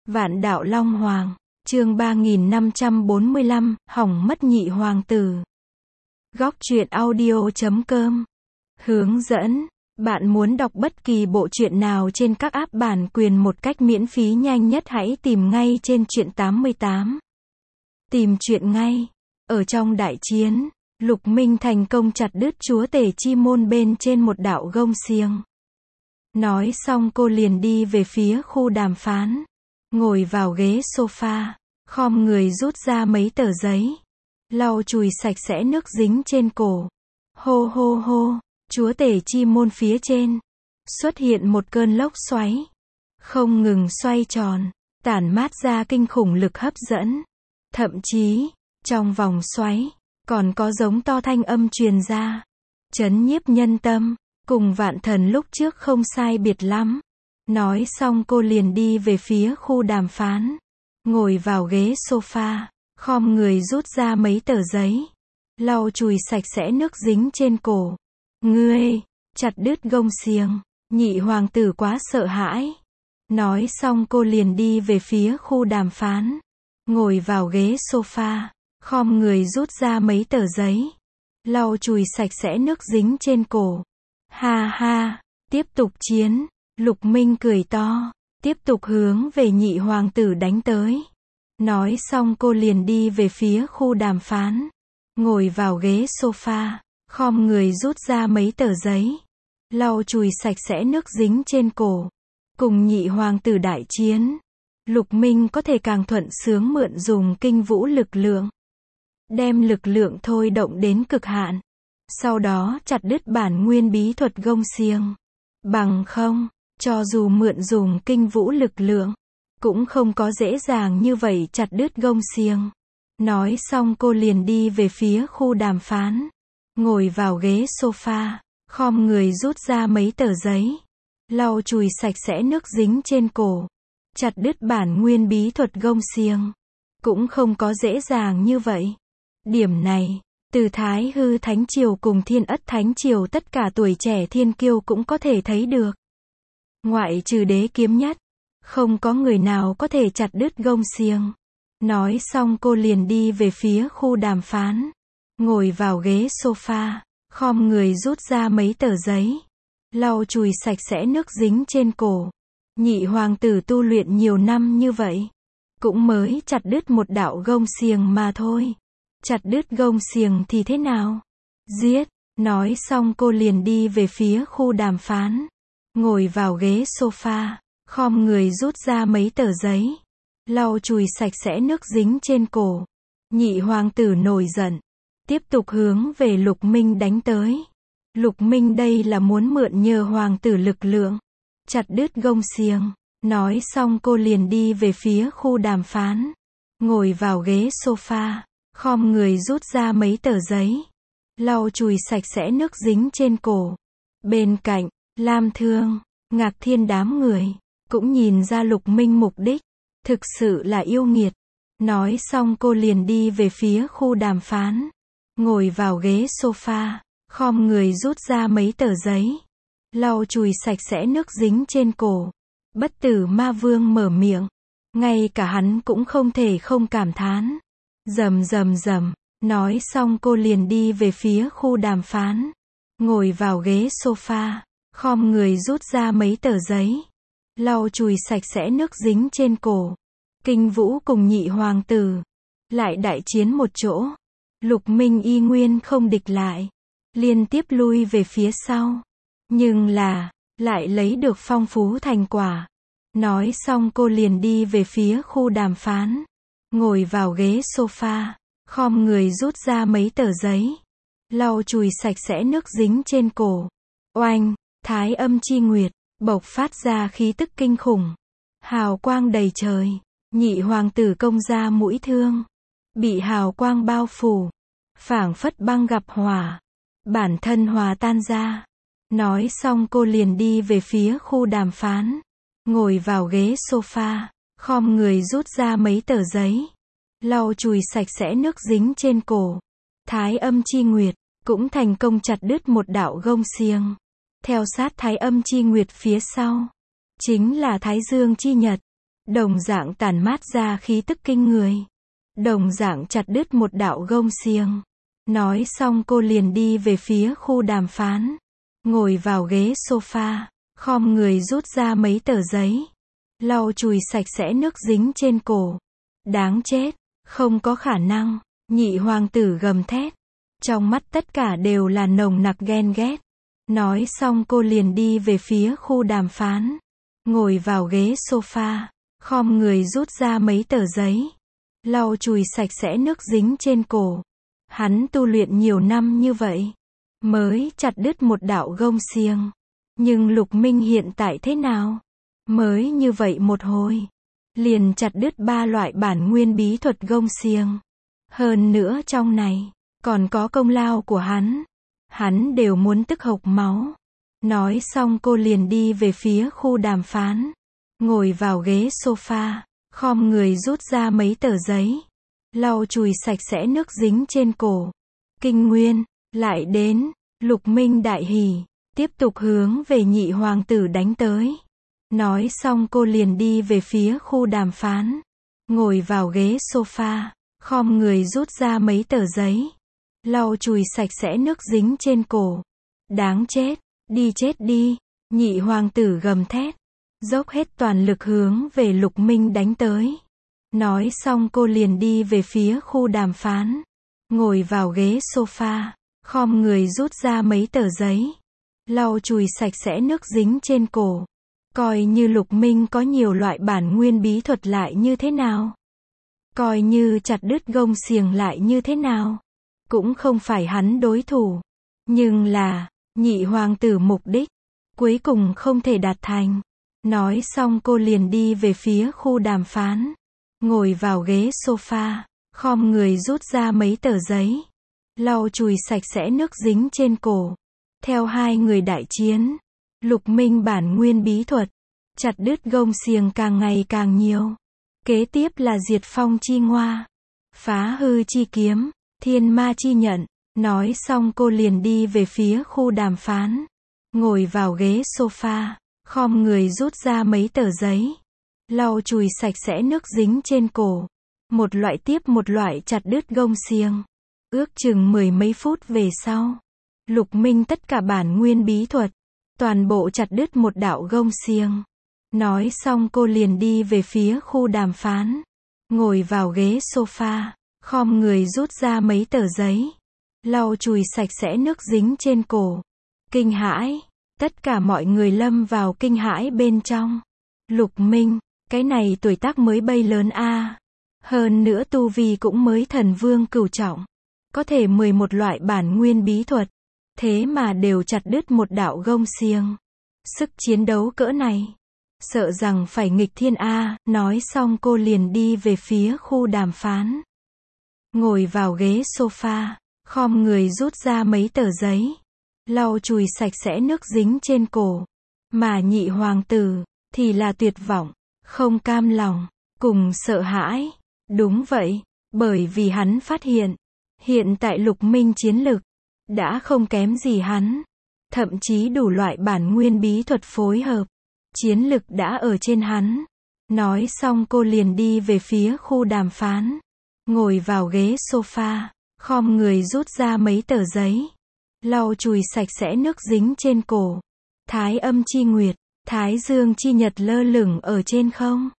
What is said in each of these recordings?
Vạn đạo Long Hoàng, chương 3545, hỏng mất nhị hoàng tử. Góc truyện audio.com. Hướng dẫn, bạn muốn đọc bất kỳ bộ truyện nào trên các app bản quyền một cách miễn phí nhanh nhất hãy tìm ngay trên truyện 88. Tìm truyện ngay. Ở trong đại chiến, Lục Minh thành công chặt đứt chúa tể chi môn bên trên một đạo gông xiềng. Nói xong cô liền đi về phía khu đàm phán. Ngồi vào ghế sofa, khom người rút ra mấy tờ giấy, lau chùi sạch sẽ nước dính trên cổ. Hô hô hô, chúa tể chi môn phía trên xuất hiện một cơn lốc xoáy, không ngừng xoay tròn, tản mát ra kinh khủng lực hấp dẫn. Thậm chí, trong vòng xoáy, còn có giống to thanh âm truyền ra, chấn nhiếp nhân tâm, cùng Vạn Thần lúc trước không sai biệt lắm. Nói xong cô liền đi về phía khu đàm phán. Ngồi vào ghế sofa, khom người rút ra mấy tờ giấy, lau chùi sạch sẽ nước dính trên cổ. Ngươi, chặt đứt gông xiềng. Nhị hoàng tử quá sợ hãi. Nói xong cô liền đi về phía khu đàm phán. Ngồi vào ghế sofa, khom người rút ra mấy tờ giấy, lau chùi sạch sẽ nước dính trên cổ. Ha ha, tiếp tục chiến. Lục Minh cười to, tiếp tục hướng về nhị hoàng tử đánh tới. Nói xong cô liền đi về phía khu đàm phán. Ngồi vào ghế sofa, khom người rút ra mấy tờ giấy, lau chùi sạch sẽ nước dính trên cổ. Cùng nhị hoàng tử đại chiến, Lục Minh có thể càng thuận sướng mượn dùng kinh vũ lực lượng. Đem lực lượng thôi động đến cực hạn. Sau đó chặt đứt bản nguyên bí thuật gông xiềng. Bằng không, cho dù mượn dùng kinh vũ lực lượng, cũng không có dễ dàng như vậy chặt đứt gông xiềng. Nói xong cô liền đi về phía khu đàm phán. Ngồi vào ghế sofa, khom người rút ra mấy tờ giấy, lau chùi sạch sẽ nước dính trên cổ. Chặt đứt bản nguyên bí thuật gông xiềng, cũng không có dễ dàng như vậy. Điểm này, từ Thái Hư Thánh Triều cùng Thiên Ất Thánh Triều tất cả tuổi trẻ thiên kiêu cũng có thể thấy được. Ngoại trừ Đế Kiếm Nhất, không có người nào có thể chặt đứt gông xiềng. Nói xong cô liền đi về phía khu đàm phán. Ngồi vào ghế sofa, khom người rút ra mấy tờ giấy, lau chùi sạch sẽ nước dính trên cổ. Nhị hoàng tử tu luyện nhiều năm như vậy, cũng mới chặt đứt một đạo gông xiềng mà thôi. Chặt đứt gông xiềng thì thế nào? Giết! Nói xong cô liền đi về phía khu đàm phán. Ngồi vào ghế sofa, khom người rút ra mấy tờ giấy, lau chùi sạch sẽ nước dính trên cổ. Nhị hoàng tử nổi giận, tiếp tục hướng về Lục Minh đánh tới. Lục Minh đây là muốn mượn nhờ hoàng tử lực lượng, chặt đứt gông xiềng. Nói xong cô liền đi về phía khu đàm phán. Ngồi vào ghế sofa, khom người rút ra mấy tờ giấy, lau chùi sạch sẽ nước dính trên cổ. Bên cạnh, Lam Thương, Ngạc Thiên đám người cũng nhìn ra Lục Minh mục đích, thực sự là yêu nghiệt. Nói xong cô liền đi về phía khu đàm phán. Ngồi vào ghế sofa, khom người rút ra mấy tờ giấy, lau chùi sạch sẽ nước dính trên cổ. Bất Tử Ma Vương mở miệng, ngay cả hắn cũng không thể không cảm thán. Rầm rầm rầm. Nói xong cô liền đi về phía khu đàm phán. Ngồi vào ghế sofa, khom người rút ra mấy tờ giấy, lau chùi sạch sẽ nước dính trên cổ. Kinh Vũ cùng nhị hoàng tử lại đại chiến một chỗ. Lục Minh y nguyên không địch lại, liên tiếp lui về phía sau. Nhưng là, lại lấy được phong phú thành quả. Nói xong cô liền đi về phía khu đàm phán. Ngồi vào ghế sofa, khom người rút ra mấy tờ giấy, lau chùi sạch sẽ nước dính trên cổ. Oanh, Thái Âm Chi Nguyệt bộc phát ra khí tức kinh khủng, hào quang đầy trời. Nhị hoàng tử công ra mũi thương, bị hào quang bao phủ, phảng phất băng gặp hỏa, bản thân hòa tan ra. Nói xong cô liền đi về phía khu đàm phán. Ngồi vào ghế sofa, khom người rút ra mấy tờ giấy, lau chùi sạch sẽ nước dính trên cổ. Thái Âm Chi Nguyệt cũng thành công chặt đứt một đạo gông xiềng. Theo sát Thái Âm Chi Nguyệt phía sau, chính là Thái Dương Chi Nhật. đồng dạng tản mát ra khí tức kinh người. Đồng dạng chặt đứt một đạo gông xiềng. Nói xong cô liền đi về phía khu đàm phán. Ngồi vào ghế sofa, khom người rút ra mấy tờ giấy. Lau chùi sạch sẽ nước dính trên cổ. Đáng chết, không có khả năng, nhị hoàng tử gầm thét. Trong mắt tất cả đều là nồng nặc ghen ghét. Nói xong cô liền đi về phía khu đàm phán. Ngồi vào ghế sofa, khom người rút ra mấy tờ giấy. Lau chùi sạch sẽ nước dính trên cổ. Hắn tu luyện nhiều năm như vậy, mới chặt đứt một đạo gông xiềng. Nhưng Lục Minh hiện tại thế nào? Mới như vậy một hồi, liền chặt đứt 3 loại bản nguyên bí thuật gông xiềng. Hơn nữa trong này, còn có công lao của hắn. Hắn đều muốn tức hộc máu. Nói xong cô liền đi về phía khu đàm phán. Ngồi vào ghế sofa, khom người rút ra mấy tờ giấy. Lau chùi sạch sẽ nước dính trên cổ. Kinh nguyên, lại đến, Lục Minh đại hỉ, tiếp tục hướng về nhị hoàng tử đánh tới. Nói xong cô liền đi về phía khu đàm phán. Ngồi vào ghế sofa, khom người rút ra mấy tờ giấy. Lau chùi sạch sẽ nước dính trên cổ. Đáng chết, đi chết đi, nhị hoàng tử gầm thét. Dốc hết toàn lực hướng về Lục Minh đánh tới. Nói xong cô liền đi về phía khu đàm phán. Ngồi vào ghế sofa, khom người rút ra mấy tờ giấy. Lau chùi sạch sẽ nước dính trên cổ. Coi như Lục Minh có nhiều loại bản nguyên bí thuật lại như thế nào? Coi như chặt đứt gông xiềng lại như thế nào? Cũng không phải hắn đối thủ. Nhưng là, nhị hoàng tử mục đích, cuối cùng không thể đạt thành. Nói xong cô liền đi về phía khu đàm phán. Ngồi vào ghế sofa, khom người rút ra mấy tờ giấy. Lau chùi sạch sẽ nước dính trên cổ. Theo hai người đại chiến, Lục Minh bản nguyên bí thuật, chặt đứt gông xiềng càng ngày càng nhiều. Kế tiếp là diệt phong chi ngoa, phá hư chi kiếm, thiên ma chi nhận. Nói xong cô liền đi về phía khu đàm phán. Ngồi vào ghế sofa, khom người rút ra mấy tờ giấy. Lau chùi sạch sẽ nước dính trên cổ. Một loại tiếp một loại chặt đứt gông xiềng. Ước chừng 10 mấy phút về sau, Lục Minh tất cả bản nguyên bí thuật, toàn bộ chặt đứt một đạo gông xiềng. Nói xong cô liền đi về phía khu đàm phán. Ngồi vào ghế sofa, khom người rút ra mấy tờ giấy. Lau chùi sạch sẽ nước dính trên cổ. Kinh hãi, tất cả mọi người lâm vào kinh hãi bên trong. Lục Minh, cái này tuổi tác mới bay lớn a. Hơn nữa tu vi cũng mới thần vương cửu trọng. Có thể 11 loại bản nguyên bí thuật. Thế mà đều chặt đứt một đạo gông xiềng. Sức chiến đấu cỡ này, sợ rằng phải nghịch thiên a. Nói xong cô liền đi về phía khu đàm phán. Ngồi vào ghế sofa, khom người rút ra mấy tờ giấy. Lau chùi sạch sẽ nước dính trên cổ. Mà nhị hoàng tử, thì là tuyệt vọng, không cam lòng, cùng sợ hãi. Đúng vậy, bởi vì hắn phát hiện tại Lục Minh chiến lực, đã không kém gì hắn. Thậm chí đủ loại bản nguyên bí thuật phối hợp. Chiến lực đã ở trên hắn. Nói xong cô liền đi về phía khu đàm phán. Ngồi vào ghế sofa, khom người rút ra mấy tờ giấy. Lau chùi sạch sẽ nước dính trên cổ. Thái âm chi nguyệt, thái dương chi nhật lơ lửng ở trên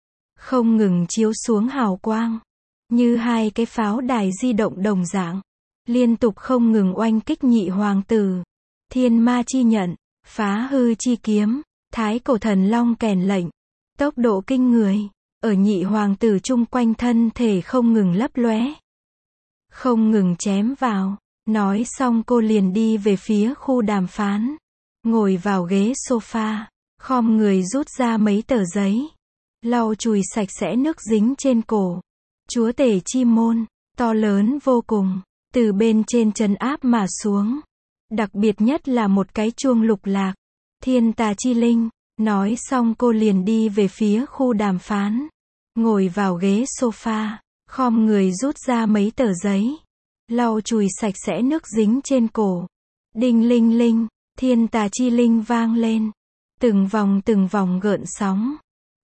không ngừng chiếu xuống hào quang. Như hai cái pháo đài di động đồng dạng. Liên tục không ngừng oanh kích nhị hoàng tử. Thiên ma chi nhận, phá hư chi kiếm, thái cổ thần long kèn lệnh. Tốc độ kinh người, ở nhị hoàng tử chung quanh thân thể không ngừng lấp lóe. Không ngừng chém vào. Nói xong cô liền đi về phía khu đàm phán. Ngồi vào ghế sofa, khom người rút ra mấy tờ giấy. Lau chùi sạch sẽ nước dính trên cổ. Chúa tể chi môn, to lớn vô cùng, từ bên trên trấn áp mà xuống. Đặc biệt nhất là một cái chuông lục lạc. Thiên tà chi linh. Nói xong cô liền đi về phía khu đàm phán. Ngồi vào ghế sofa, khom người rút ra mấy tờ giấy. Lau chùi sạch sẽ nước dính trên cổ. Đinh linh linh, thiên tà chi linh vang lên. Từng vòng gợn sóng.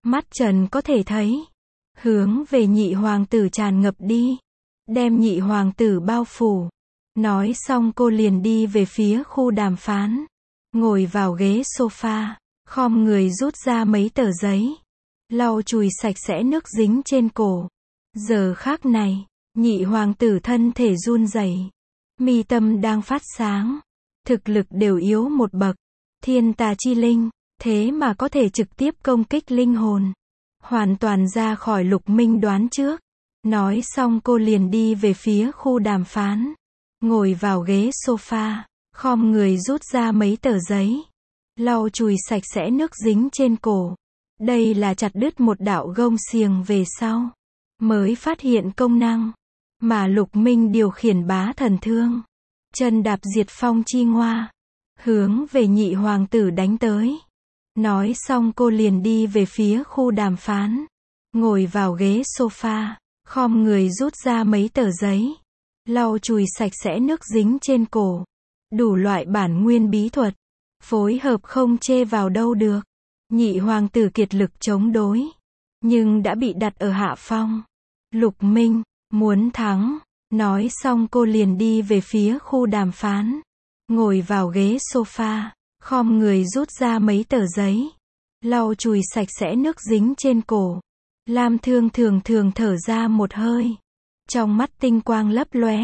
mắt trần có thể thấy, hướng về nhị hoàng tử tràn ngập đi, đem nhị hoàng tử bao phủ. Nói xong cô liền đi về phía khu đàm phán, ngồi vào ghế sofa, khom người rút ra mấy tờ giấy, lau chùi sạch sẽ nước dính trên cổ. Giờ khắc này, nhị hoàng tử thân thể run rẩy, mi tâm đang phát sáng, thực lực đều yếu một bậc, thiên tà chi linh, thế mà có thể trực tiếp công kích linh hồn, hoàn toàn ra khỏi Lục Minh đoán trước. Nói xong cô liền đi về phía khu đàm phán, ngồi vào ghế sofa, khom người rút ra mấy tờ giấy, lau chùi sạch sẽ nước dính trên cổ. Đây là chặt đứt một đạo gông xiềng về sau, mới phát hiện công năng, mà Lục Minh điều khiển bá thần thương, chân đạp diệt phong chi ngoa, hướng về nhị hoàng tử đánh tới. Nói xong cô liền đi về phía khu đàm phán, ngồi vào ghế sofa, khom người rút ra mấy tờ giấy, lau chùi sạch sẽ nước dính trên cổ. Đủ loại bản nguyên bí thuật, phối hợp không chê vào đâu được. Nhị hoàng tử kiệt lực chống đối, nhưng đã bị đặt ở hạ phong. Lục Minh, muốn thắng. Nói xong cô liền đi về phía khu đàm phán, ngồi vào ghế sofa, khom người rút ra mấy tờ giấy, lau chùi sạch sẽ nước dính trên cổ. Lam Thương thường thường thở ra một hơi, trong mắt tinh quang lấp lóe.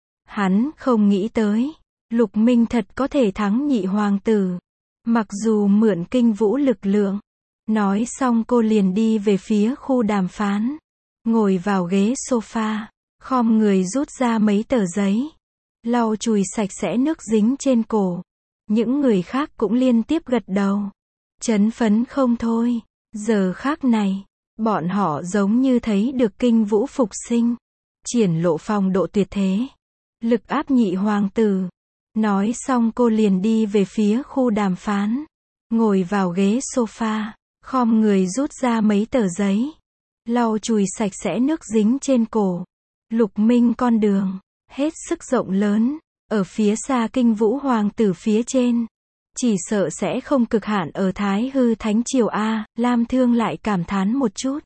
Hắn không nghĩ tới, Lục Minh thật có thể thắng nhị hoàng tử, mặc dù mượn kinh vũ lực lượng. Nói xong cô liền đi về phía khu đàm phán, ngồi vào ghế sofa, khom người rút ra mấy tờ giấy, lau chùi sạch sẽ nước dính trên cổ. Những người khác cũng liên tiếp gật đầu, chấn phấn không thôi. Giờ khắc này, bọn họ giống như thấy được kinh vũ phục sinh, triển lộ phong độ tuyệt thế, lực áp nhị hoàng tử. Nói xong cô liền đi về phía khu đàm phán, ngồi vào ghế sofa, khom người rút ra mấy tờ giấy, lau chùi sạch sẽ nước dính trên cổ. Lục Minh con đường, hết sức rộng lớn, ở phía xa kinh vũ hoàng tử phía trên. Chỉ sợ sẽ không cực hạn ở Thái Hư Thánh Triều a. Lam Thương lại cảm thán một chút.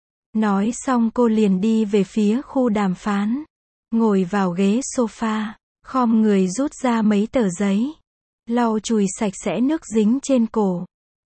Nói xong cô liền đi về phía khu đàm phán, ngồi vào ghế sofa, khom người rút ra mấy tờ giấy, lau chùi sạch sẽ nước dính trên cổ.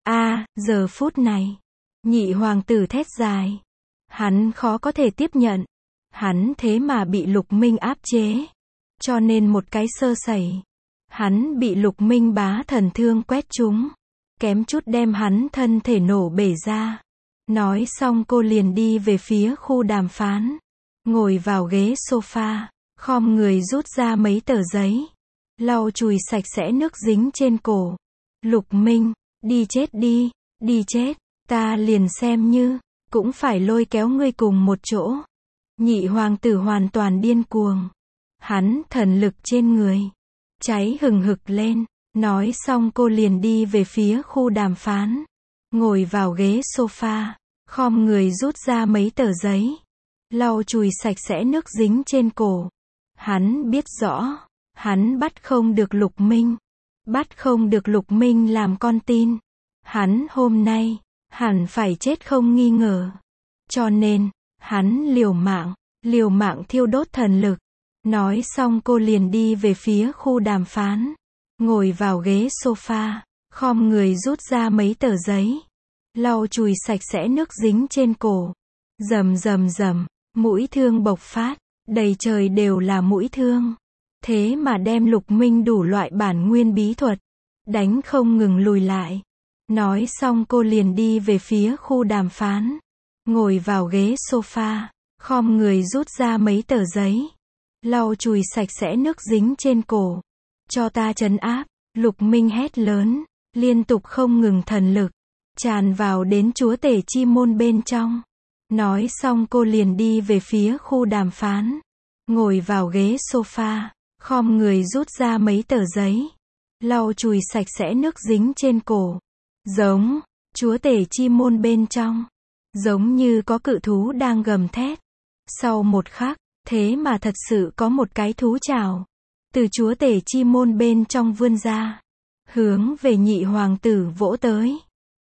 Giờ phút này, nhị hoàng tử thét dài. Hắn khó có thể tiếp nhận, hắn thế mà bị Lục Minh áp chế, cho nên một cái sơ sẩy, hắn bị Lục Minh bá thần thương quét trúng, kém chút đem hắn thân thể nổ bể ra. Nói xong cô liền đi về phía khu đàm phán, ngồi vào ghế sofa, khom người rút ra mấy tờ giấy, lau chùi sạch sẽ nước dính trên cổ. Lục Minh, đi chết đi, đi chết, ta liền xem như, cũng phải lôi kéo ngươi cùng một chỗ. Nhị hoàng tử hoàn toàn điên cuồng, hắn thần lực trên người cháy hừng hực lên. Nói xong cô liền đi về phía khu đàm phán, ngồi vào ghế sofa, khom người rút ra mấy tờ giấy, lau chùi sạch sẽ nước dính trên cổ. Hắn biết rõ, hắn bắt không được Lục Minh, bắt không được Lục Minh làm con tin. Hắn hôm nay, hẳn phải chết không nghi ngờ. Cho nên, hắn liều mạng thiêu đốt thần lực. Nói xong cô liền đi về phía khu đàm phán, ngồi vào ghế sofa, khom người rút ra mấy tờ giấy, lau chùi sạch sẽ nước dính trên cổ. Rầm rầm rầm, mũi thương bộc phát, đầy trời đều là mũi thương. Thế mà đem Lục Minh đủ loại bản nguyên bí thuật, đánh không ngừng lùi lại. Nói xong cô liền đi về phía khu đàm phán, ngồi vào ghế sofa, khom người rút ra mấy tờ giấy, lau chùi sạch sẽ nước dính trên cổ. Cho ta trấn áp, Lục Minh hét lớn, liên tục không ngừng thần lực, tràn vào đến chúa tể chi môn bên trong. Nói xong cô liền đi về phía khu đàm phán, ngồi vào ghế sofa, khom người rút ra mấy tờ giấy, lau chùi sạch sẽ nước dính trên cổ. Giống, chúa tể chi môn bên trong, giống như có cự thú đang gầm thét. Sau một khắc, thế mà thật sự có một cái thú trảo, từ chúa tể chi môn bên trong vươn ra, hướng về nhị hoàng tử vỗ tới.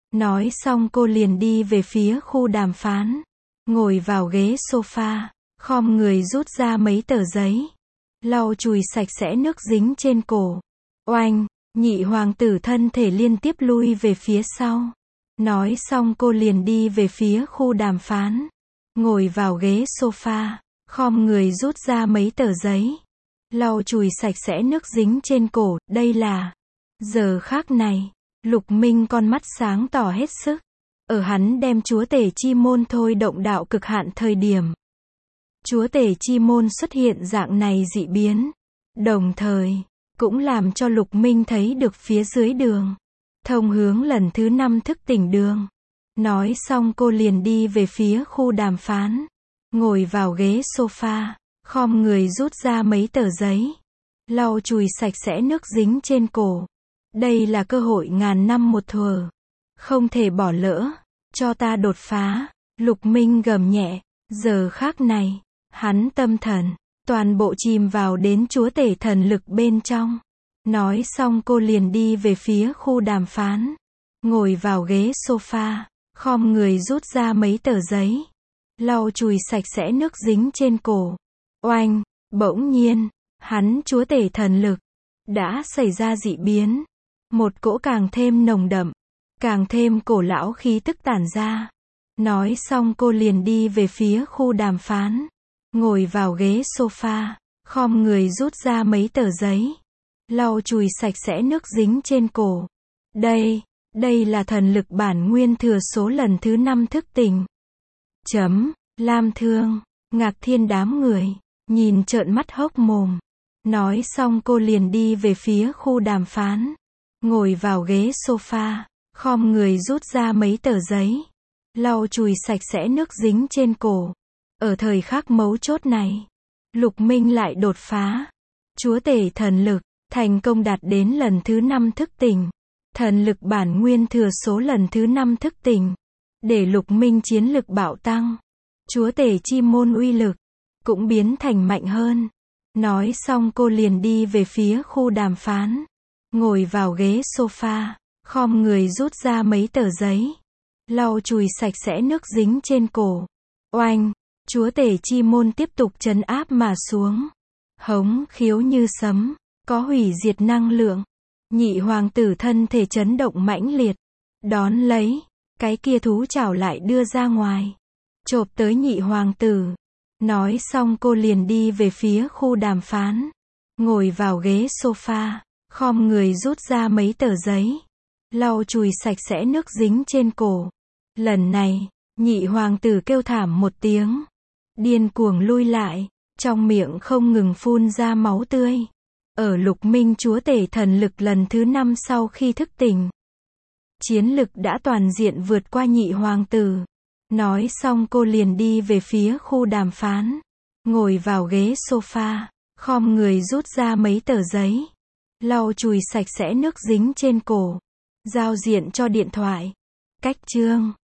Nói xong cô liền đi về phía khu đàm phán. Ngồi vào ghế sofa, khom người rút ra mấy tờ giấy. Lau chùi sạch sẽ nước dính trên cổ. Oanh, nhị hoàng tử thân thể liên tiếp lui về phía sau. Nói xong cô liền đi về phía khu đàm phán. Ngồi vào ghế sofa, khom người rút ra mấy tờ giấy. Lau chùi sạch sẽ nước dính trên cổ, đây là. Giờ khác này, Lục Minh con mắt sáng tỏ hết sức. Ở hắn đem chúa tể chi môn thôi động đạo cực hạn thời điểm. Chúa tể chi môn xuất hiện dạng này dị biến. Đồng thời, cũng làm cho Lục Minh thấy được phía dưới đường. Thông hướng lần thứ 5 thức tỉnh đường. Nói xong cô liền đi về phía khu đàm phán. Ngồi vào ghế sofa, khom người rút ra mấy tờ giấy. Lau chùi sạch sẽ nước dính trên cổ. Đây là cơ hội ngàn năm một thuở. Không thể bỏ lỡ. Cho ta đột phá. Lục Minh gầm nhẹ. Giờ khác này, hắn tâm thần, toàn bộ chìm vào đến chúa tể thần lực bên trong. Nói xong cô liền đi về phía khu đàm phán. Ngồi vào ghế sofa, khom người rút ra mấy tờ giấy. Lau chùi sạch sẽ nước dính trên cổ. Oanh, bỗng nhiên, hắn chúa tể thần lực, đã xảy ra dị biến. Một cỗ càng thêm nồng đậm, càng thêm cổ lão khí tức tản ra. Nói xong cô liền đi về phía khu đàm phán. Ngồi vào ghế sofa, khom người rút ra mấy tờ giấy. Lau chùi sạch sẽ nước dính trên cổ. Đây là thần lực bản nguyên thừa số lần thứ 5 thức tỉnh. Lam Thương, Ngạc Thiên đám người, nhìn trợn mắt hốc mồm. Nói xong cô liền đi về phía khu đàm phán. Ngồi vào ghế sofa, khom người rút ra mấy tờ giấy. Lau chùi sạch sẽ nước dính trên cổ. Ở thời khắc mấu chốt này, Lục Minh lại đột phá. Chúa tể thần lực, thành công đạt đến lần thứ 5 thức tỉnh. Thần lực bản nguyên thừa số lần thứ 5 thức tỉnh. Để Lục Minh chiến lực bạo tăng. Chúa tể chi môn uy lực, cũng biến thành mạnh hơn. Nói xong cô liền đi về phía khu đàm phán. Ngồi vào ghế sofa, khom người rút ra mấy tờ giấy. Lau chùi sạch sẽ nước dính trên cổ. Oanh, chúa tể chi môn tiếp tục trấn áp mà xuống. Hống khiếu như sấm, có hủy diệt năng lượng. Nhị hoàng tử thân thể chấn động mãnh liệt. Đón lấy, cái kia thú chảo lại đưa ra ngoài. Chộp tới nhị hoàng tử. Nói xong cô liền đi về phía khu đàm phán. Ngồi vào ghế sofa, khom người rút ra mấy tờ giấy. Lau chùi sạch sẽ nước dính trên cổ. Lần này, nhị hoàng tử kêu thảm một tiếng. Điên cuồng lui lại, trong miệng không ngừng phun ra máu tươi. Ở Lục Minh chúa tể thần lực lần thứ 5 sau khi thức tỉnh. Chiến lực đã toàn diện vượt qua nhị hoàng tử. Nói xong cô liền đi về phía khu đàm phán. Ngồi vào ghế sofa, khom người rút ra mấy tờ giấy. Lau chùi sạch sẽ nước dính trên cổ. Giao diện cho điện thoại. Cách chương